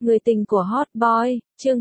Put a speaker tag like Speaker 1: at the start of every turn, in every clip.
Speaker 1: Người tình của Hot Boy, chương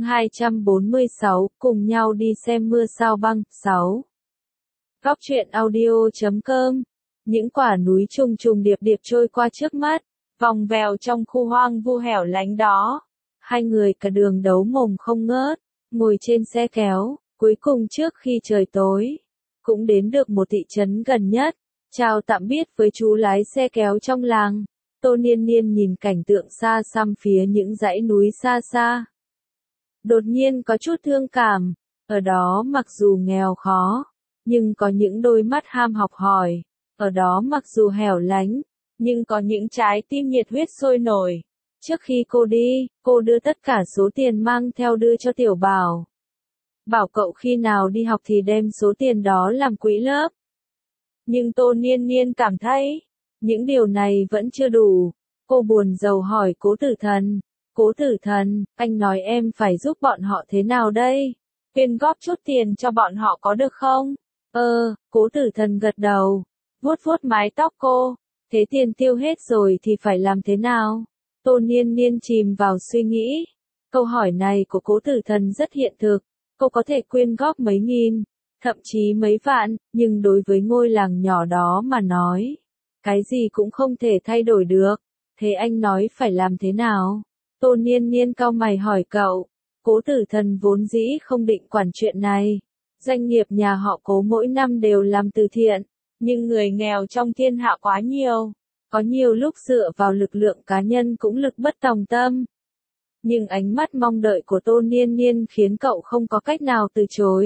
Speaker 1: 246, cùng nhau đi xem mưa sao băng, 6. Góc truyện audio.com. Những quả núi trùng trùng điệp điệp trôi qua trước mắt, vòng vèo trong khu hoang vu hẻo lánh đó. Hai người cả đường đấu mồm không ngớt, ngồi trên xe kéo, cuối cùng trước khi trời tối, cũng đến được một thị trấn gần nhất. Chào tạm biệt với chú lái xe kéo trong làng. Tô Niên Niên nhìn cảnh tượng xa xăm phía những dãy núi xa xa. Đột nhiên có chút thương cảm, ở đó mặc dù nghèo khó, nhưng có những đôi mắt ham học hỏi, ở đó mặc dù hẻo lánh, nhưng có những trái tim nhiệt huyết sôi nổi. Trước khi cô đi, cô đưa tất cả số tiền mang theo đưa cho Tiểu Bảo. Bảo cậu khi nào đi học thì đem số tiền đó làm quỹ lớp. Nhưng Tô Niên Niên cảm thấy, những điều này vẫn chưa đủ. Cô buồn rầu hỏi Cố Tử Thần. Cố Tử Thần, anh nói em phải giúp bọn họ thế nào đây? Quyên góp chút tiền cho bọn họ có được không? Cố Tử Thần gật đầu, vuốt vuốt mái tóc cô. Thế tiền tiêu hết rồi thì phải làm thế nào? Tô Niên Niên chìm vào suy nghĩ. Câu hỏi này của Cố Tử Thần rất hiện thực. Cô có thể quyên góp mấy nghìn, thậm chí mấy vạn, nhưng đối với ngôi làng nhỏ đó mà nói, cái gì cũng không thể thay đổi được. Thế anh nói phải làm thế nào? Tô Niên Niên cau mày hỏi cậu. Cố Tử Thần vốn dĩ không định quản chuyện này. Doanh nghiệp nhà họ Cố mỗi năm đều làm từ thiện, nhưng người nghèo trong thiên hạ quá nhiều. Có nhiều lúc dựa vào lực lượng cá nhân cũng lực bất tòng tâm. Nhưng ánh mắt mong đợi của Tô Niên Niên khiến cậu không có cách nào từ chối.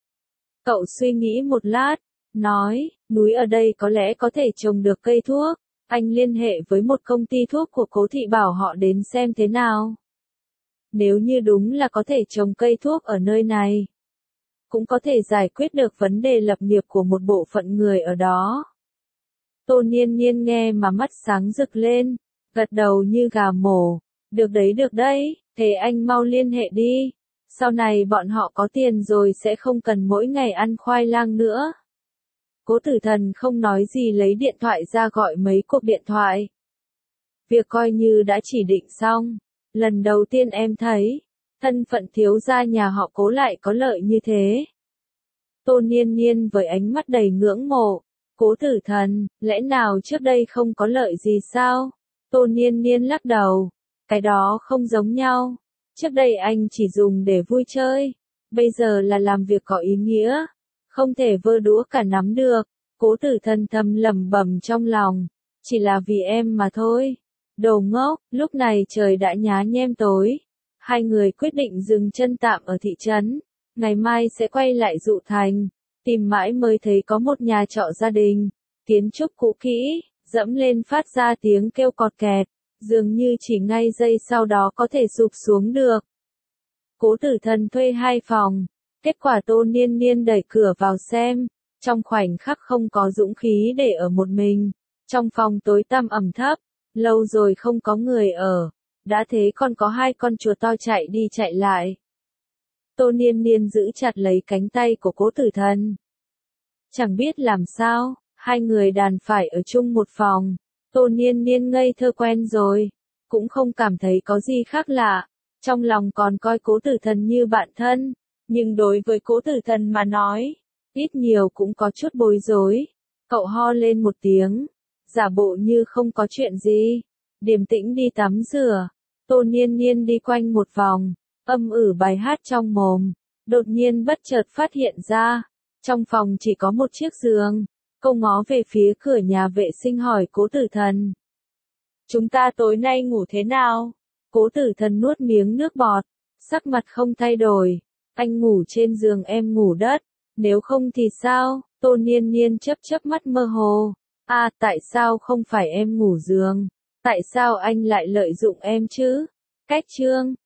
Speaker 1: Cậu suy nghĩ một lát, nói, núi ở đây có lẽ có thể trồng được cây thuốc. Anh liên hệ với một công ty thuốc của Cố Thị bảo họ đến xem thế nào. Nếu như đúng là có thể trồng cây thuốc ở nơi này, cũng có thể giải quyết được vấn đề lập nghiệp của một bộ phận người ở đó. Tô Niên Niên nghe mà mắt sáng rực lên, gật đầu như gà mổ. Được đấy, thế anh mau liên hệ đi. Sau này bọn họ có tiền rồi sẽ không cần mỗi ngày ăn khoai lang nữa. Cố Tử Thần không nói gì lấy điện thoại ra gọi mấy cuộc điện thoại. Việc coi như đã chỉ định xong. Lần đầu tiên em thấy, thân phận thiếu gia nhà họ Cố lại có lợi như thế. Tô Niên Niên với ánh mắt đầy ngưỡng mộ. Cố Tử Thần, lẽ nào trước đây không có lợi gì sao? Tô Niên Niên lắc đầu. Cái đó không giống nhau. Trước đây anh chỉ dùng để vui chơi. Bây giờ là làm việc có ý nghĩa. Không thể vơ đũa cả nắm được. Cố Tử Thần thầm lẩm bẩm trong lòng. Chỉ là vì em mà thôi. Đồ ngốc, lúc này trời đã nhá nhem tối. Hai người quyết định dừng chân tạm ở thị trấn. Ngày mai sẽ quay lại Dụ Thành. Tìm mãi mới thấy có một nhà trọ gia đình. Kiến trúc cũ kỹ, dẫm lên phát ra tiếng kêu cọt kẹt. Dường như chỉ ngay giây sau đó có thể sụp xuống được. Cố Tử Thần thuê 2 phòng. Kết quả Tô Niên Niên đẩy cửa vào xem. Trong khoảnh khắc không có dũng khí để ở một mình. Trong phòng tối tăm ẩm thấp. Lâu rồi không có người ở. Đã thế còn có 2 con chùa to chạy đi chạy lại. Tô Niên Niên giữ chặt lấy cánh tay của Cố Tử Thần. Chẳng biết làm sao, 2 người đàn phải ở chung một phòng. Tô Niên Niên ngây thơ quen rồi, cũng không cảm thấy có gì khác lạ. Trong lòng còn coi Cố Tử Thần như bạn thân, nhưng đối với Cố Tử Thần mà nói, ít nhiều cũng có chút bối rối. Cậu ho lên một tiếng, giả bộ như không có chuyện gì, điềm tĩnh đi tắm rửa. Tô Niên Niên đi quanh một vòng, âm ử bài hát trong mồm, đột nhiên bất chợt phát hiện ra, trong phòng chỉ có một chiếc giường. Cô ngó về phía cửa nhà vệ sinh hỏi Cố Tử Thần. Chúng ta tối nay ngủ thế nào? Cố Tử Thần nuốt miếng nước bọt, sắc mặt không thay đổi. Anh ngủ trên giường em ngủ đất, nếu không thì sao? Tô Niên Niên chớp chớp mắt mơ hồ. Tại sao không phải em ngủ giường? Tại sao anh lại lợi dụng em chứ? Cách chương